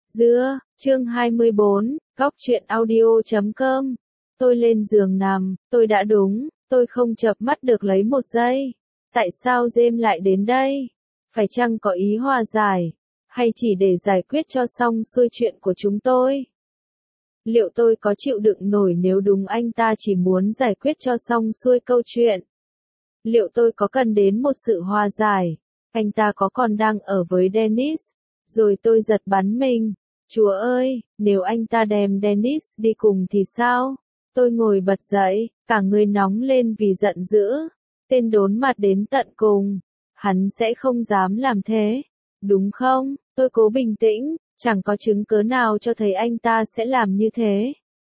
Dưa, chương 24, góc truyện audio.com. Tôi lên giường nằm, tôi đã đúng, tôi không chợp mắt được lấy một giây. Tại sao James lại đến đây? Phải chăng có ý hòa giải, hay chỉ để giải quyết cho xong xuôi chuyện của chúng tôi? Liệu tôi có chịu đựng nổi nếu đúng anh ta chỉ muốn giải quyết cho xong xuôi câu chuyện? Liệu tôi có cần đến một sự hòa giải? Anh ta có còn đang ở với Dennis? Rồi tôi giật bắn mình. Chúa ơi, nếu anh ta đem Dennis đi cùng thì sao? Tôi ngồi bật dậy, cả người nóng lên vì giận dữ. Tên đốn mặt đến tận cùng. Hắn sẽ không dám làm thế. Đúng không? Tôi cố bình tĩnh, chẳng có chứng cớ nào cho thấy anh ta sẽ làm như thế.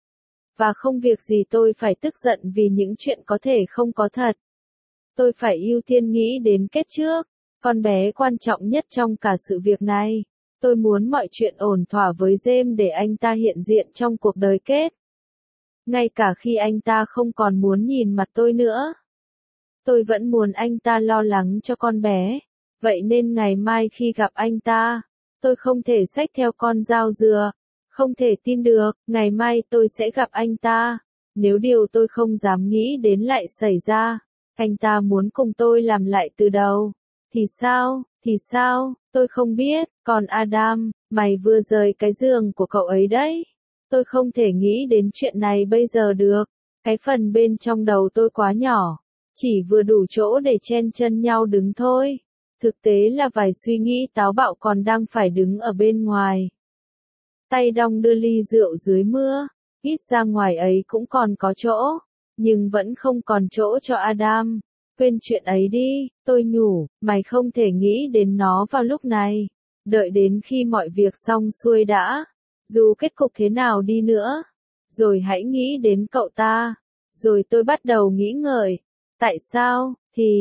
Và không việc gì tôi phải tức giận vì những chuyện có thể không có thật. Tôi phải ưu tiên nghĩ đến kết trước. Con bé quan trọng nhất trong cả sự việc này. Tôi muốn mọi chuyện ổn thỏa với James để anh ta hiện diện trong cuộc đời kết. Ngay cả khi anh ta không còn muốn nhìn mặt tôi nữa. Tôi vẫn muốn anh ta lo lắng cho con bé. Vậy nên ngày mai khi gặp anh ta, tôi không thể xách theo con dao dừa. Không thể tin được, ngày mai tôi sẽ gặp anh ta. Nếu điều tôi không dám nghĩ đến lại xảy ra, anh ta muốn cùng tôi làm lại từ đầu. Thì sao, tôi không biết, còn Adam, mày vừa rời cái giường của cậu ấy đấy. Tôi không thể nghĩ đến chuyện này bây giờ được, cái phần bên trong đầu tôi quá nhỏ, chỉ vừa đủ chỗ để chen chân nhau đứng thôi. Thực tế là vài suy nghĩ táo bạo còn đang phải đứng ở bên ngoài. Tay đong đưa ly rượu dưới mưa, ít ra ngoài ấy cũng còn có chỗ, nhưng vẫn không còn chỗ cho Adam. Quên chuyện ấy đi, tôi nhủ, mày không thể nghĩ đến nó vào lúc này. Đợi đến khi mọi việc xong xuôi đã. Dù kết cục thế nào đi nữa. Rồi hãy nghĩ đến cậu ta. Rồi tôi bắt đầu nghĩ ngợi. Tại sao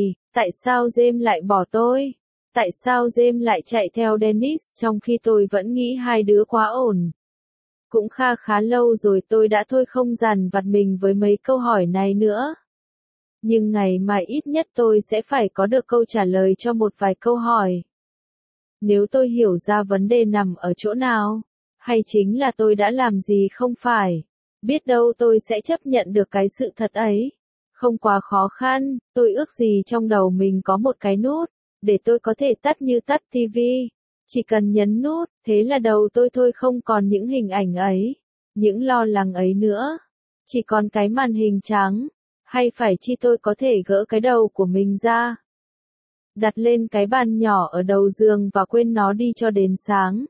James lại bỏ tôi? Tại sao James lại chạy theo Dennis trong khi tôi vẫn nghĩ hai đứa quá ổn? Cũng khá lâu rồi tôi đã thôi không dằn vặt mình với mấy câu hỏi này nữa. Nhưng ngày mai ít nhất tôi sẽ phải có được câu trả lời cho một vài câu hỏi. Nếu tôi hiểu ra vấn đề nằm ở chỗ nào, hay chính là tôi đã làm gì không phải, biết đâu tôi sẽ chấp nhận được cái sự thật ấy. Không quá khó khăn, tôi ước gì trong đầu mình có một cái nút, để tôi có thể tắt như tắt tivi. Chỉ cần nhấn nút, thế là đầu tôi thôi không còn những hình ảnh ấy, những lo lắng ấy nữa. Chỉ còn cái màn hình trắng. Hay phải chi tôi có thể gỡ cái đầu của mình ra, đặt lên cái bàn nhỏ ở đầu giường và quên nó đi cho đến sáng.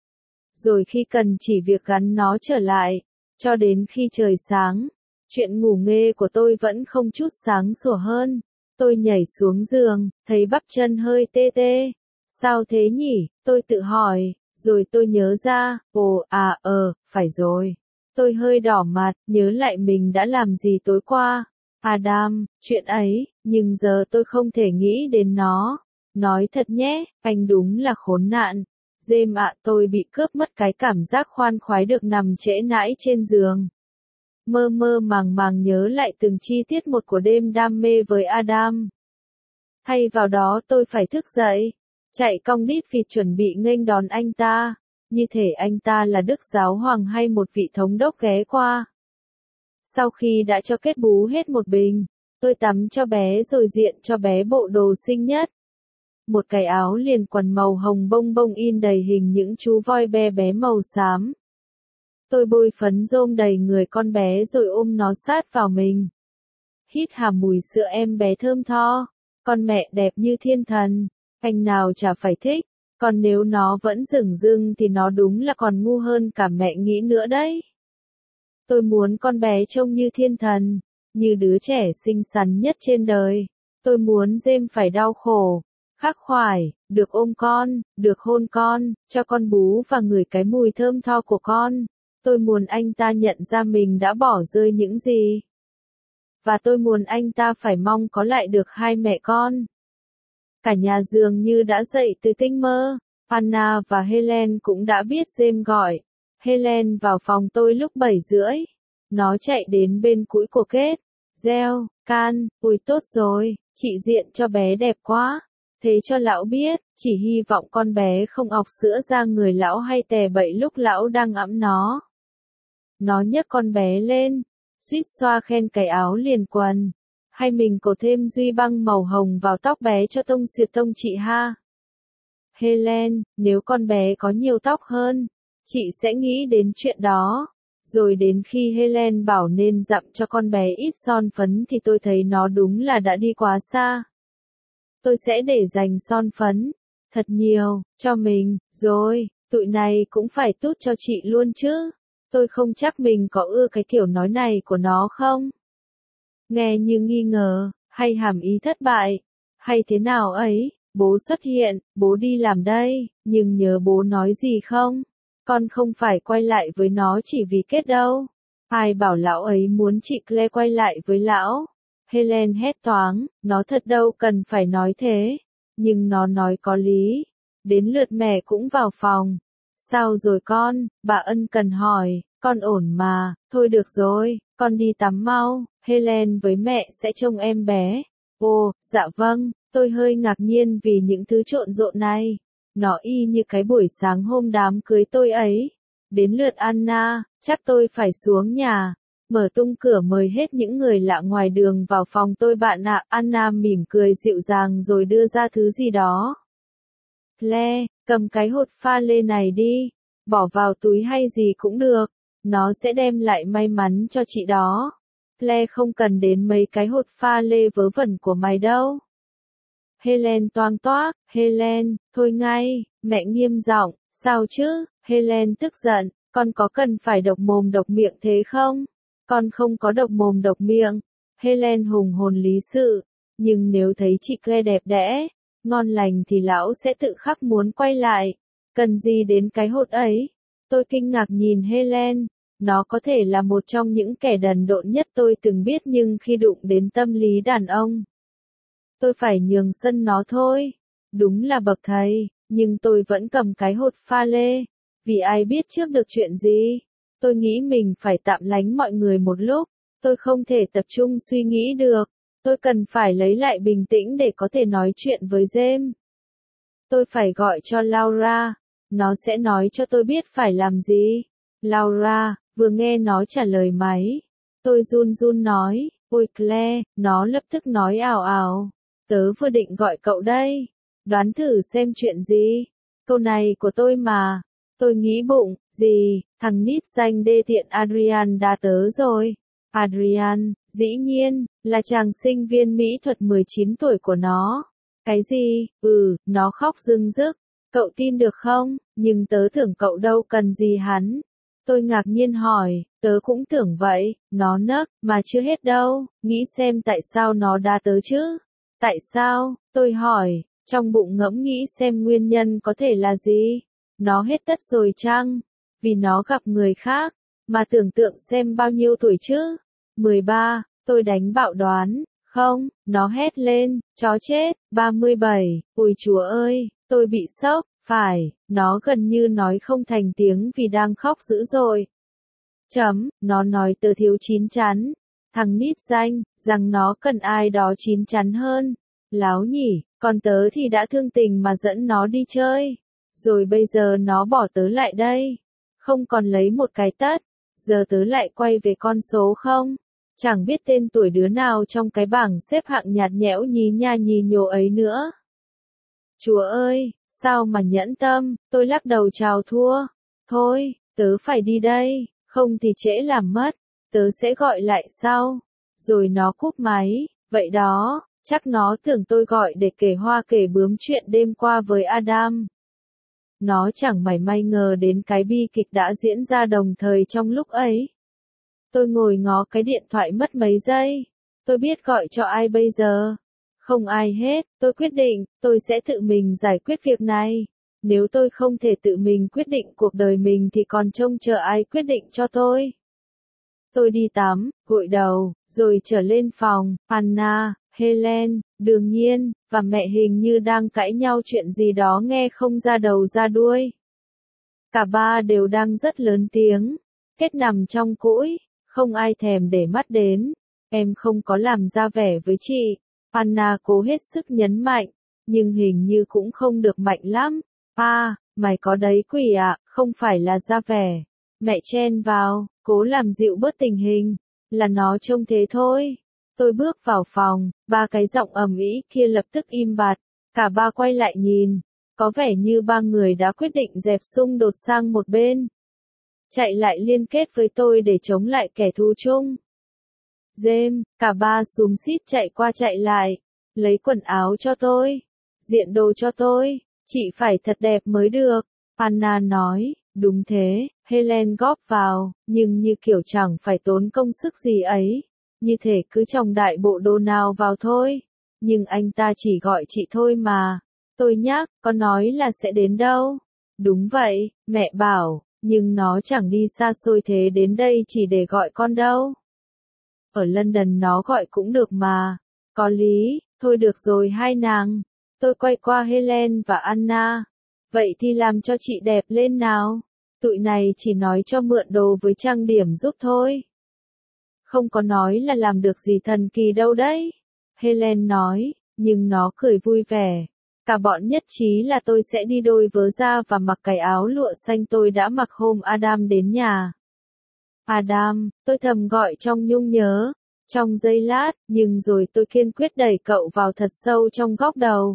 Rồi khi cần chỉ việc gắn nó trở lại, cho đến khi trời sáng. Chuyện ngủ nghê của tôi vẫn không chút sáng sủa hơn. Tôi nhảy xuống giường, thấy bắp chân hơi tê tê. Sao thế nhỉ? Tôi tự hỏi, rồi tôi nhớ ra, phải rồi. Tôi hơi đỏ mặt, nhớ lại mình đã làm gì tối qua. Adam, chuyện ấy, nhưng giờ tôi không thể nghĩ đến nó. Nói thật nhé, anh đúng là khốn nạn. James ạ, tôi bị cướp mất cái cảm giác khoan khoái được nằm trễ nãi trên giường. Mơ mơ màng màng nhớ lại từng chi tiết một của đêm đam mê với Adam. Thay vào đó tôi phải thức dậy, chạy cong đít vịt chuẩn bị nghênh đón anh ta, như thể anh ta là Đức Giáo Hoàng hay một vị thống đốc ghé qua. Sau khi đã cho kết bú hết một bình, tôi tắm cho bé rồi diện cho bé bộ đồ xinh nhất. Một cái áo liền quần màu hồng bông bông in đầy hình những chú voi be bé màu xám. Tôi bôi phấn rôm đầy người con bé rồi ôm nó sát vào mình. Hít hà mùi sữa em bé thơm tho. Con mẹ đẹp như thiên thần, anh nào chả phải thích. Còn nếu nó vẫn dửng dưng thì nó đúng là còn ngu hơn cả mẹ nghĩ nữa đấy. Tôi muốn con bé trông như thiên thần, như đứa trẻ xinh xắn nhất trên đời. Tôi muốn James phải đau khổ, khắc khoải, được ôm con, được hôn con, cho con bú và ngửi cái mùi thơm tho của con. Tôi muốn anh ta nhận ra mình đã bỏ rơi những gì. Và tôi muốn anh ta phải mong có lại được hai mẹ con. Cả nhà dường như đã dậy từ tinh mơ. Anna và Helen cũng đã biết James gọi. Helen vào phòng tôi lúc 7:30. Nó chạy đến bên cũi của Kết. Reo, can, ui tốt rồi, chị diện cho bé đẹp quá. Thế cho lão biết, chỉ hy vọng con bé không ọc sữa ra người lão hay tè bậy lúc lão đang ẵm nó. Nó nhấc con bé lên, suýt xoa khen cái áo liền quần. Hay mình cột thêm duy băng màu hồng vào tóc bé cho tông xuyệt tông chị ha. Helen, nếu con bé có nhiều tóc hơn, chị sẽ nghĩ đến chuyện đó. Rồi đến khi Helen bảo nên dặm cho con bé ít son phấn thì tôi thấy nó đúng là đã đi quá xa. Tôi sẽ để dành son phấn, thật nhiều, cho mình, rồi, tụi này cũng phải tút cho chị luôn chứ. Tôi không chắc mình có ưa cái kiểu nói này của nó không? Nghe như nghi ngờ, hay hàm ý thất bại, hay thế nào ấy, bố xuất hiện, bố đi làm đây, nhưng nhớ bố nói gì không? Con không phải quay lại với nó chỉ vì kết đâu. Ai bảo lão ấy muốn chị Claire quay lại với lão? Helen hét toáng, nó thật đâu cần phải nói thế. Nhưng nó nói có lý. Đến lượt mẹ cũng vào phòng. Sao rồi con? Bà ân cần hỏi, con ổn mà, thôi được rồi, con đi tắm mau, Helen với mẹ sẽ trông em bé. Ồ, dạ vâng, tôi hơi ngạc nhiên vì những thứ trộn rộn này. Nó y như cái buổi sáng hôm đám cưới tôi ấy. Đến lượt Anna, chắc tôi phải xuống nhà. Mở tung cửa mời hết những người lạ ngoài đường vào phòng tôi bạn ạ. Anna mỉm cười dịu dàng rồi đưa ra thứ gì đó. Claire, cầm cái hột pha lê này đi. Bỏ vào túi hay gì cũng được. Nó sẽ đem lại may mắn cho chị đó. Claire không cần đến mấy cái hột pha lê vớ vẩn của mày đâu. Helen toang toác, Helen, thôi ngay, mẹ nghiêm giọng, sao chứ, Helen tức giận, con có cần phải độc mồm độc miệng thế không? Con không có độc mồm độc miệng. Helen hùng hồn lý sự, nhưng nếu thấy chị Claire đẹp đẽ, ngon lành thì lão sẽ tự khắc muốn quay lại. Cần gì đến cái hột ấy? Tôi kinh ngạc nhìn Helen, nó có thể là một trong những kẻ đần độn nhất tôi từng biết nhưng khi đụng đến tâm lý đàn ông, tôi phải nhường sân nó thôi. Đúng là bậc thầy, nhưng tôi vẫn cầm cái hột pha lê. Vì ai biết trước được chuyện gì. Tôi nghĩ mình phải tạm lánh mọi người một lúc. Tôi không thể tập trung suy nghĩ được. Tôi cần phải lấy lại bình tĩnh để có thể nói chuyện với James. Tôi phải gọi cho Laura. Nó sẽ nói cho tôi biết phải làm gì. Laura, vừa nghe nó trả lời máy. Tôi run run nói, ôi Claire, nó lập tức nói ảo ảo. Tớ vừa định gọi cậu đây. Đoán thử xem chuyện gì. Câu này của tôi mà. Tôi nghĩ bụng, gì, thằng nít danh đê tiện Adrian đã tới rồi. Adrian, dĩ nhiên, là chàng sinh viên mỹ thuật 19 tuổi của nó. Cái gì, nó khóc rưng rức. Cậu tin được không, nhưng tớ tưởng cậu đâu cần gì hắn. Tôi ngạc nhiên hỏi, tớ cũng tưởng vậy, nó nấc, mà chưa hết đâu, nghĩ xem tại sao nó đã tới chứ. Tại sao, tôi hỏi, trong bụng ngẫm nghĩ xem nguyên nhân có thể là gì. Nó hết tất rồi chăng? Vì nó gặp người khác, mà tưởng tượng xem bao nhiêu tuổi chứ? 13, tôi đánh bạo đoán, không, nó hét lên, chó chết, 37, ôi chúa ơi, tôi bị sốc, phải, nó gần như nói không thành tiếng vì đang khóc dữ dội. Nó nói tớ thiếu chín chắn, thằng nít danh, rằng nó cần ai đó chín chắn hơn. Láo nhỉ, còn tớ thì đã thương tình mà dẫn nó đi chơi. Rồi bây giờ nó bỏ tớ lại đây. Không còn lấy một cái tất. Giờ tớ lại quay về con số không. Chẳng biết tên tuổi đứa nào trong cái bảng xếp hạng nhạt nhẽo nhí nha nhí nhố ấy nữa. Chúa ơi, sao mà nhẫn tâm, tôi lắc đầu chào thua. Thôi, tớ phải đi đây, không thì trễ làm mất. Tớ sẽ gọi lại sau. Rồi nó cúp máy, vậy đó, chắc nó tưởng tôi gọi để kể hoa kể bướm chuyện đêm qua với Adam. Nó chẳng mảy may ngờ đến cái bi kịch đã diễn ra đồng thời trong lúc ấy. Tôi ngồi ngó cái điện thoại mất mấy giây. Tôi biết gọi cho ai bây giờ. Không ai hết, tôi quyết định, tôi sẽ tự mình giải quyết việc này. Nếu tôi không thể tự mình quyết định cuộc đời mình thì còn trông chờ ai quyết định cho tôi. Tôi đi tắm, gội đầu, rồi trở lên phòng, Anna, Helen, đương nhiên, và mẹ hình như đang cãi nhau chuyện gì đó nghe không ra đầu ra đuôi. Cả ba đều đang rất lớn tiếng, kết nằm trong cũi, không ai thèm để mắt đến. Em không có làm ra vẻ với chị. Anna cố hết sức nhấn mạnh, nhưng hình như cũng không được mạnh lắm. À, mày có đấy quỷ ạ, không phải là ra vẻ. Mẹ chen vào, cố làm dịu bớt tình hình, là nó trông thế thôi. Tôi bước vào phòng, ba cái giọng ầm ĩ kia lập tức im bặt, cả ba quay lại nhìn, có vẻ như ba người đã quyết định dẹp xung đột sang một bên. Chạy lại liên kết với tôi để chống lại kẻ thù chung. James, cả ba xúm xít chạy qua chạy lại, lấy quần áo cho tôi, diện đồ cho tôi, chị phải thật đẹp mới được. Anna nói, đúng thế, Helen góp vào, nhưng như kiểu chẳng phải tốn công sức gì ấy, như thể cứ trồng đại bộ đồ nào vào thôi. Nhưng anh ta chỉ gọi chị thôi mà. Tôi nhắc, con nói là sẽ đến đâu? Đúng vậy, mẹ bảo, nhưng nó chẳng đi xa xôi thế đến đây chỉ để gọi con đâu. Ở London nó gọi cũng được mà. Có lý, thôi được rồi hai nàng. Tôi quay qua Helen và Anna. Vậy thì làm cho chị đẹp lên nào. Tụi này chỉ nói cho mượn đồ với trang điểm giúp thôi. Không có nói là làm được gì thần kỳ đâu đấy. Helen nói, nhưng nó cười vui vẻ. Cả bọn nhất trí là tôi sẽ đi đôi vớ da và mặc cái áo lụa xanh tôi đã mặc hôm Adam đến nhà. Adam, tôi thầm gọi trong nhung nhớ. Trong giây lát, nhưng rồi tôi kiên quyết đẩy cậu vào thật sâu trong góc đầu.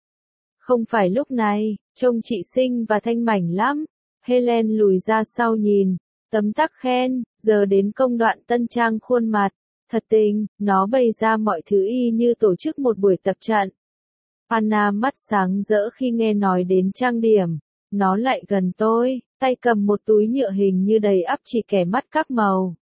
Không phải lúc này, trông chị xinh và thanh mảnh lắm. Helen lùi ra sau nhìn, tấm tắc khen, giờ đến công đoạn tân trang khuôn mặt. Thật tình, nó bày ra mọi thứ y như tổ chức một buổi tập trận. Anna mắt sáng rỡ khi nghe nói đến trang điểm. Nó lại gần tôi, tay cầm một túi nhựa hình như đầy ắp chỉ kẻ mắt các màu.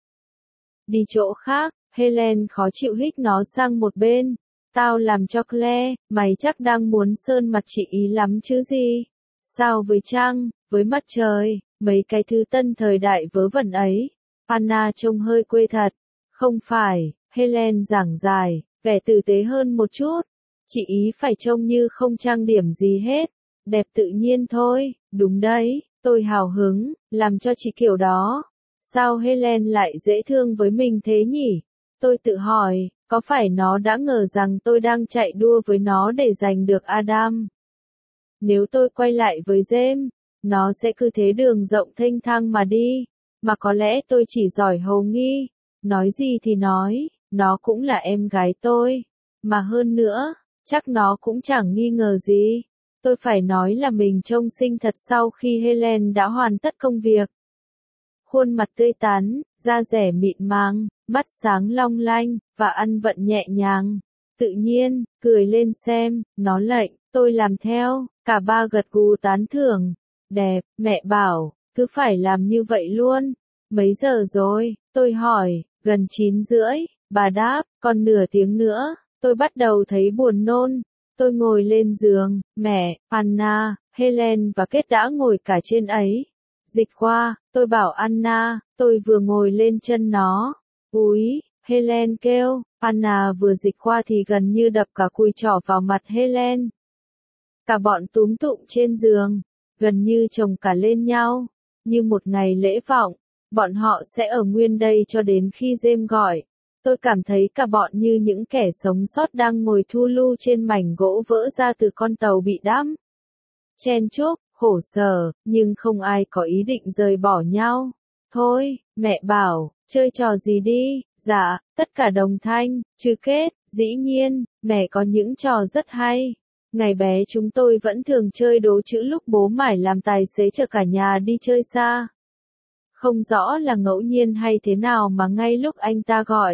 Đi chỗ khác, Helen khó chịu hích nó sang một bên. Tao làm cho Claire, mày chắc đang muốn sơn mặt chị ý lắm chứ gì? Sao với trăng, với mặt trời, mấy cái thứ tân thời đại vớ vẩn ấy? Anna trông hơi quê thật. Không phải, Helen giảng giải, vẻ tử tế hơn một chút. Chị ý phải trông như không trang điểm gì hết. Đẹp tự nhiên thôi, đúng đấy, tôi hào hứng, làm cho chị kiểu đó. Sao Helen lại dễ thương với mình thế nhỉ? Tôi tự hỏi, có phải nó đã ngờ rằng tôi đang chạy đua với nó để giành được Adam? Nếu tôi quay lại với James, nó sẽ cứ thế đường rộng thênh thang mà đi. Mà có lẽ tôi chỉ giỏi hầu nghi. Nói gì thì nói, nó cũng là em gái tôi. Mà hơn nữa, chắc nó cũng chẳng nghi ngờ gì. Tôi phải nói là mình trông xinh thật sau khi Helen đã hoàn tất công việc. Khuôn mặt tươi tắn, da dẻ mịn màng, mắt sáng long lanh, và ăn vận nhẹ nhàng. Tự nhiên, cười lên xem, nó lệnh, tôi làm theo, cả ba gật gù tán thưởng. Đẹp, mẹ bảo, cứ phải làm như vậy luôn. Mấy giờ rồi, tôi hỏi, gần 9:30, bà đáp, còn nửa tiếng nữa, tôi bắt đầu thấy buồn nôn. Tôi ngồi lên giường, mẹ, Anna, Helen và Kết đã ngồi cả trên ấy. Dịch qua, tôi bảo Anna, tôi vừa ngồi lên chân nó. Úi, Helen kêu, Anna vừa dịch qua thì gần như đập cả cùi trỏ vào mặt Helen. Cả bọn túm tụm trên giường, gần như chồng cả lên nhau, như một ngày lễ vọng. Bọn họ sẽ ở nguyên đây cho đến khi James gọi. Tôi cảm thấy cả bọn như những kẻ sống sót đang ngồi thu lu trên mảnh gỗ vỡ ra từ con tàu bị đắm. Chen chúc, khổ sở, nhưng không ai có ý định rời bỏ nhau. Thôi, mẹ bảo, chơi trò gì đi? Dạ, tất cả đồng thanh, chứ Kết, dĩ nhiên, mẹ có những trò rất hay. Ngày bé chúng tôi vẫn thường chơi đố chữ lúc bố mải làm tài xế chở cả nhà đi chơi xa. Không rõ là ngẫu nhiên hay thế nào mà ngay lúc anh ta gọi.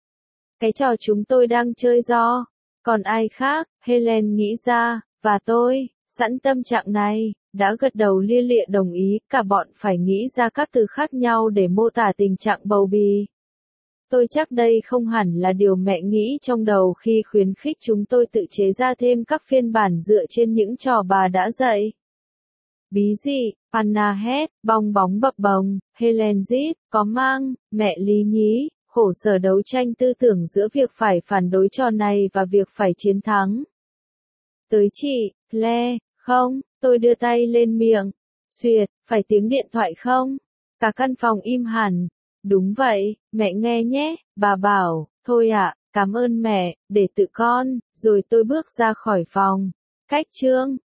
Cái trò chúng tôi đang chơi do, còn ai khác, Helen nghĩ ra, và tôi, sẵn tâm trạng này, đã gật đầu lia lịa đồng ý, cả bọn phải nghĩ ra các từ khác nhau để mô tả tình trạng bầu bì. Tôi chắc đây không hẳn là điều mẹ nghĩ trong đầu khi khuyến khích chúng tôi tự chế ra thêm các phiên bản dựa trên những trò bà đã dạy. Bí dị, Anna hét, bong bóng bập bồng, Helen rít, có mang, mẹ lý nhí, khổ sở đấu tranh tư tưởng giữa việc phải phản đối trò này và việc phải chiến thắng. Tới chị, Claire, không, tôi đưa tay lên miệng. Duyệt, phải tiếng điện thoại không? Cả căn phòng im hẳn. Đúng vậy, mẹ nghe nhé, bà bảo, thôi ạ, cảm ơn mẹ, để tự con, rồi tôi bước ra khỏi phòng. Cách chương